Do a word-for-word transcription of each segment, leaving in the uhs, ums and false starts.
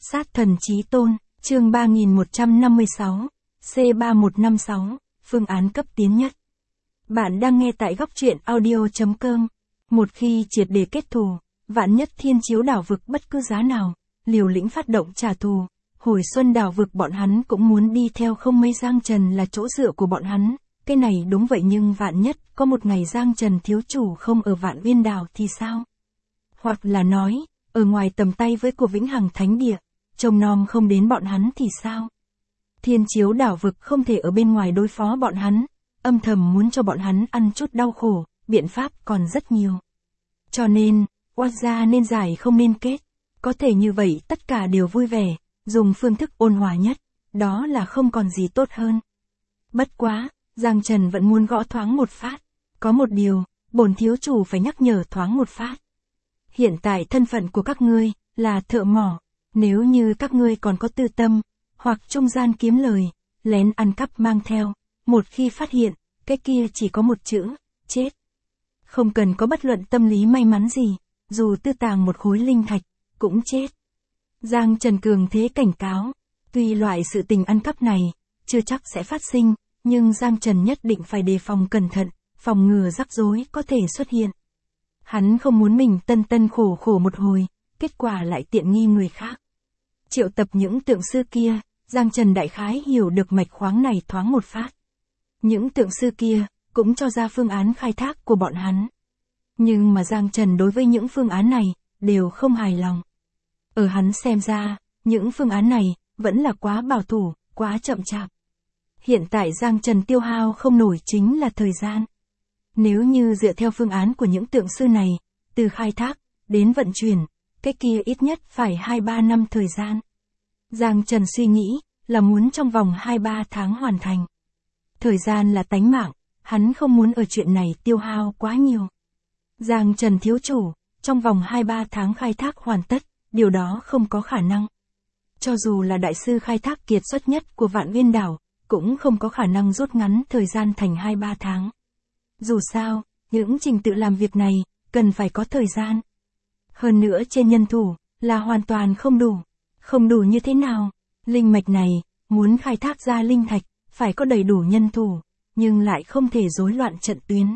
Sát thần chí tôn, chương ba nghìn một trăm năm mươi sáu, C ba một năm sáu, phương án cấp tiến nhất. Bạn đang nghe tại góc truyện audio chấm com. Một khi triệt để kết thù, vạn nhất thiên chiếu đảo vực bất cứ giá nào, liều lĩnh phát động trả thù, hồi xuân đảo vực bọn hắn cũng muốn đi theo không mấy Giang Trần là chỗ dựa của bọn hắn. Cái này đúng vậy, nhưng vạn nhất có một ngày Giang Trần thiếu chủ không ở Vạn Uyên đảo thì sao? Hoặc là nói, ở ngoài tầm tay với của Vĩnh Hằng Thánh Địa, trông nom không đến bọn hắn thì sao? Thiên chiếu đảo vực không thể ở bên ngoài đối phó bọn hắn, âm thầm muốn cho bọn hắn ăn chút đau khổ, biện pháp còn rất nhiều. Cho nên, oan gia nên giải không nên kết, có thể như vậy tất cả đều vui vẻ, dùng phương thức ôn hòa nhất, đó là không còn gì tốt hơn. Bất quá, Giang Trần vẫn muốn gõ thoáng một phát, có một điều, bổn thiếu chủ phải nhắc nhở thoáng một phát. Hiện tại thân phận của các ngươi là thợ mỏ, nếu như các ngươi còn có tư tâm, hoặc trung gian kiếm lời, lén ăn cắp mang theo, một khi phát hiện, cái kia chỉ có một chữ, chết. Không cần có bất luận tâm lý may mắn gì, dù tư tàng một khối linh thạch, cũng chết. Giang Trần cường thế cảnh cáo, tuy loại sự tình ăn cắp này, chưa chắc sẽ phát sinh, nhưng Giang Trần nhất định phải đề phòng cẩn thận, phòng ngừa rắc rối có thể xuất hiện. Hắn không muốn mình tân tân khổ khổ một hồi, kết quả lại tiện nghi người khác. Triệu tập những tượng sư kia, Giang Trần đại khái hiểu được mạch khoáng này thoáng một phát. Những tượng sư kia, cũng cho ra phương án khai thác của bọn hắn. Nhưng mà Giang Trần đối với những phương án này, đều không hài lòng. Ở hắn xem ra, những phương án này, vẫn là quá bảo thủ, quá chậm chạp. Hiện tại Giang Trần tiêu hao không nổi chính là thời gian. Nếu như dựa theo phương án của những tượng sư này, từ khai thác, đến vận chuyển, cái kia ít nhất phải hai ba năm thời gian. Giang Trần suy nghĩ, là muốn trong vòng hai ba tháng hoàn thành. Thời gian là tánh mạng, hắn không muốn ở chuyện này tiêu hao quá nhiều. Giang Trần thiếu chủ, trong vòng hai ba tháng khai thác hoàn tất, điều đó không có khả năng. Cho dù là đại sư khai thác kiệt xuất nhất của Vạn Uyên đảo, cũng không có khả năng rút ngắn thời gian thành hai ba tháng. Dù sao, những trình tự làm việc này, cần phải có thời gian. Hơn nữa trên nhân thủ, là hoàn toàn không đủ. Không đủ như thế nào? Linh mạch này, muốn khai thác ra linh thạch, phải có đầy đủ nhân thủ, nhưng lại không thể rối loạn trận tuyến.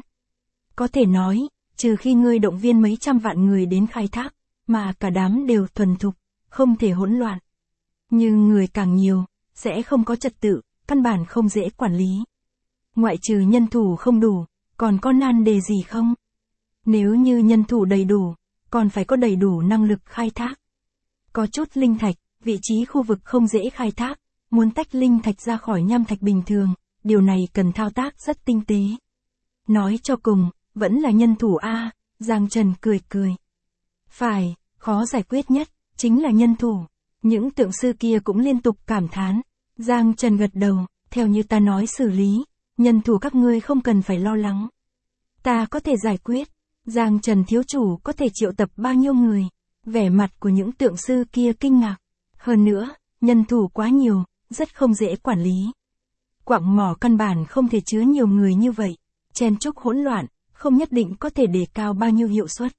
Có thể nói, trừ khi ngươi động viên mấy trăm vạn người đến khai thác, mà cả đám đều thuần thục, không thể hỗn loạn. Nhưng người càng nhiều, sẽ không có trật tự, căn bản không dễ quản lý. Ngoại trừ nhân thủ không đủ, còn có nan đề gì không? Nếu như nhân thủ đầy đủ, còn phải có đầy đủ năng lực khai thác. Có chút linh thạch, vị trí khu vực không dễ khai thác, muốn tách linh thạch ra khỏi nham thạch bình thường, điều này cần thao tác rất tinh tế. Nói cho cùng, vẫn là nhân thủ A, Giang Trần cười cười. Phải, khó giải quyết nhất, chính là nhân thủ. Những tượng sư kia cũng liên tục cảm thán. Giang Trần gật đầu, theo như ta nói xử lý, nhân thủ các ngươi không cần phải lo lắng. Ta có thể giải quyết. Giang Trần thiếu chủ có thể triệu tập bao nhiêu người? Vẻ mặt của những tượng sư kia kinh ngạc. Hơn nữa, nhân thủ quá nhiều, rất không dễ quản lý. Quặng mỏ căn bản không thể chứa nhiều người như vậy. Chen chúc hỗn loạn, không nhất định có thể đề cao bao nhiêu hiệu suất.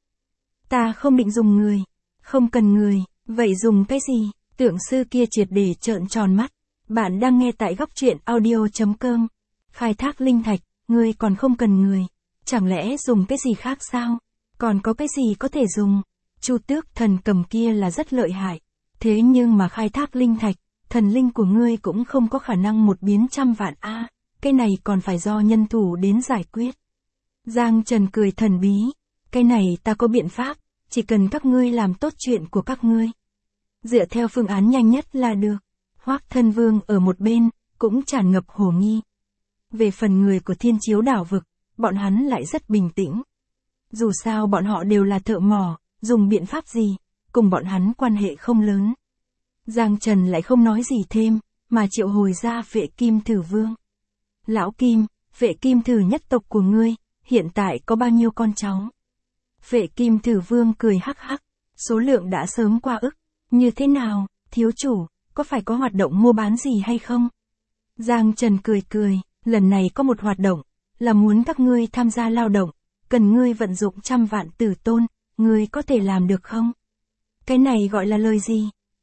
Ta không định dùng người. Không cần người, vậy dùng cái gì? Tượng sư kia triệt để trợn tròn mắt. Bạn đang nghe tại góc truyện audio chấm com. Khai thác linh thạch, ngươi còn không cần người. Chẳng lẽ dùng cái gì khác sao? Còn có cái gì có thể dùng? Chu Tước thần cầm kia là rất lợi hại. Thế nhưng mà khai thác linh thạch, thần linh của ngươi cũng không có khả năng một biến trăm vạn a. À, cái này còn phải do nhân thủ đến giải quyết. Giang Trần cười thần bí. Cái này ta có biện pháp, chỉ cần các ngươi làm tốt chuyện của các ngươi. Dựa theo phương án nhanh nhất là được. Hoắc Thân Vương ở một bên, cũng tràn ngập hồ nghi. Về phần người của thiên chiếu đảo vực, bọn hắn lại rất bình tĩnh. Dù sao bọn họ đều là thợ mỏ, dùng biện pháp gì, cùng bọn hắn quan hệ không lớn. Giang Trần lại không nói gì thêm, mà triệu hồi ra Phệ Kim Thử Vương. Lão Kim, Phệ Kim Thử nhất tộc của ngươi, hiện tại có bao nhiêu con cháu? Phệ Kim Thử Vương cười hắc hắc, số lượng đã sớm qua ức. Như thế nào, thiếu chủ, có phải có hoạt động mua bán gì hay không? Giang Trần cười cười, lần này có một hoạt động, là muốn các ngươi tham gia lao động, cần ngươi vận dụng trăm vạn tử tôn, ngươi có thể làm được không? Cái này gọi là lời gì?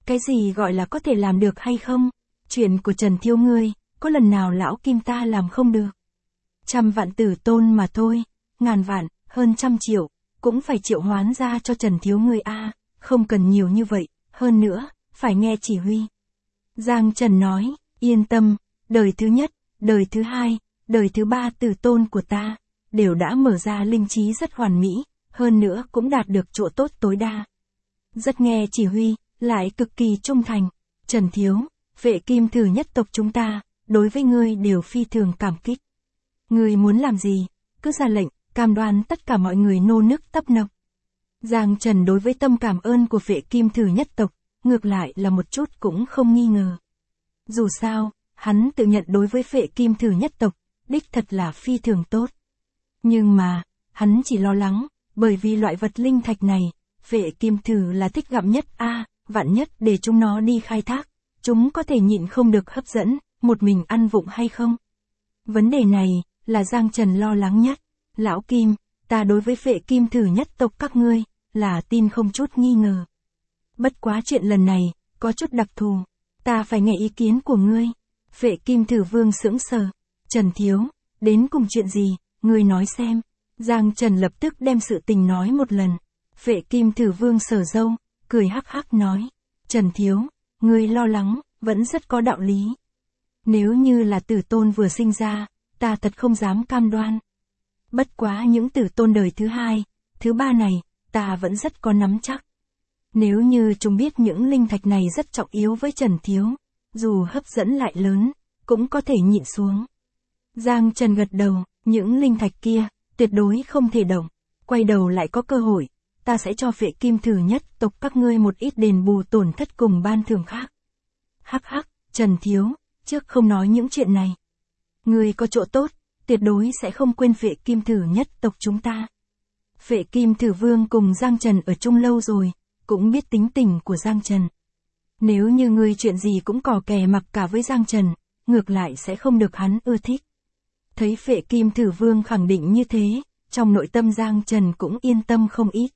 Cái gì gọi là có thể làm được hay không? Chuyện của Trần Thiếu ngươi, có lần nào lão Kim ta làm không được? Trăm vạn tử tôn mà thôi, ngàn vạn, hơn trăm triệu, cũng phải triệu hoán ra cho Trần Thiếu ngươi a, không cần nhiều như vậy, hơn nữa, phải nghe chỉ huy. Giang Trần nói, yên tâm, đời thứ nhất, đời thứ hai, đời thứ ba tử tôn của ta, đều đã mở ra linh trí rất hoàn mỹ, hơn nữa cũng đạt được chỗ tốt tối đa. Rất nghe chỉ huy, lại cực kỳ trung thành. Trần Thiếu, vệ kim thử nhất tộc chúng ta, đối với ngươi đều phi thường cảm kích. Ngươi muốn làm gì, cứ ra lệnh, cam đoan tất cả mọi người nô nức tấp nập. Giang Trần đối với tâm cảm ơn của vệ kim thử nhất tộc, ngược lại là một chút cũng không nghi ngờ. Dù sao, hắn tự nhận đối với vệ kim thử nhất tộc, đích thật là phi thường tốt. Nhưng mà, hắn chỉ lo lắng, bởi vì loại vật linh thạch này, vệ kim thử là thích gặm nhất a, à, vạn nhất để chúng nó đi khai thác, chúng có thể nhịn không được hấp dẫn, một mình ăn vụng hay không? Vấn đề này, là Giang Trần lo lắng nhất. Lão Kim, ta đối với vệ kim thử nhất tộc các ngươi, là tin không chút nghi ngờ. Bất quá chuyện lần này, có chút đặc thù, ta phải nghe ý kiến của ngươi. Vệ kim thử vương sững sờ. Trần Thiếu, đến cùng chuyện gì, ngươi nói xem. Giang Trần lập tức đem sự tình nói một lần. Vệ kim thử vương sờ râu, cười hắc hắc nói. Trần Thiếu, ngươi lo lắng, vẫn rất có đạo lý. Nếu như là tử tôn vừa sinh ra, ta thật không dám cam đoan. Bất quá những tử tôn đời thứ hai, thứ ba này, ta vẫn rất có nắm chắc. Nếu như chúng biết những linh thạch này rất trọng yếu với Trần Thiếu, dù hấp dẫn lại lớn, cũng có thể nhịn xuống. Giang Trần gật đầu, những linh thạch kia, tuyệt đối không thể động. Quay đầu lại có cơ hội, ta sẽ cho vệ kim thử nhất tộc các ngươi một ít đền bù tổn thất cùng ban thưởng khác. Hắc hắc, Trần Thiếu, trước không nói những chuyện này. Ngươi có chỗ tốt, tuyệt đối sẽ không quên vệ kim thử nhất tộc chúng ta. Vệ kim thử vương cùng Giang Trần ở chung lâu rồi, cũng biết tính tình của Giang Trần. Nếu như ngươi chuyện gì cũng cò kè mặc cả với Giang Trần, ngược lại sẽ không được hắn ưa thích. Thấy vệ kim thử vương khẳng định như thế, trong nội tâm Giang Trần cũng yên tâm không ít.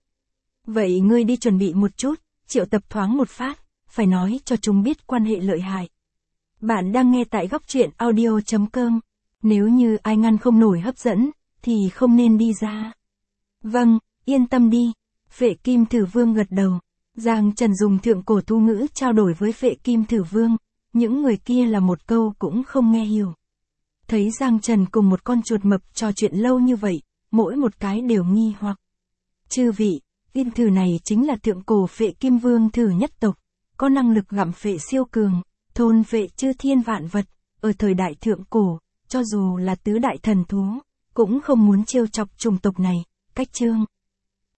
Vậy ngươi đi chuẩn bị một chút, triệu tập thoáng một phát, phải nói cho chúng biết quan hệ lợi hại. Bạn đang nghe tại góc truyện audio chấm com. Nếu như ai ngăn không nổi hấp dẫn, thì không nên đi ra. Vâng, yên tâm đi. Vệ kim thử vương gật đầu. Giang Trần dùng thượng cổ thu ngữ trao đổi với vệ kim thử vương. Những người kia là một câu cũng không nghe hiểu. Thấy Giang Trần cùng một con chuột mập trò chuyện lâu như vậy, mỗi một cái đều nghi hoặc. Chư vị, viên thử này chính là thượng cổ vệ kim vương thử nhất tộc, có năng lực gặm phệ siêu cường, thôn vệ chư thiên vạn vật, ở thời đại thượng cổ, cho dù là tứ đại thần thú, cũng không muốn trêu chọc chủng tộc này, cách chương.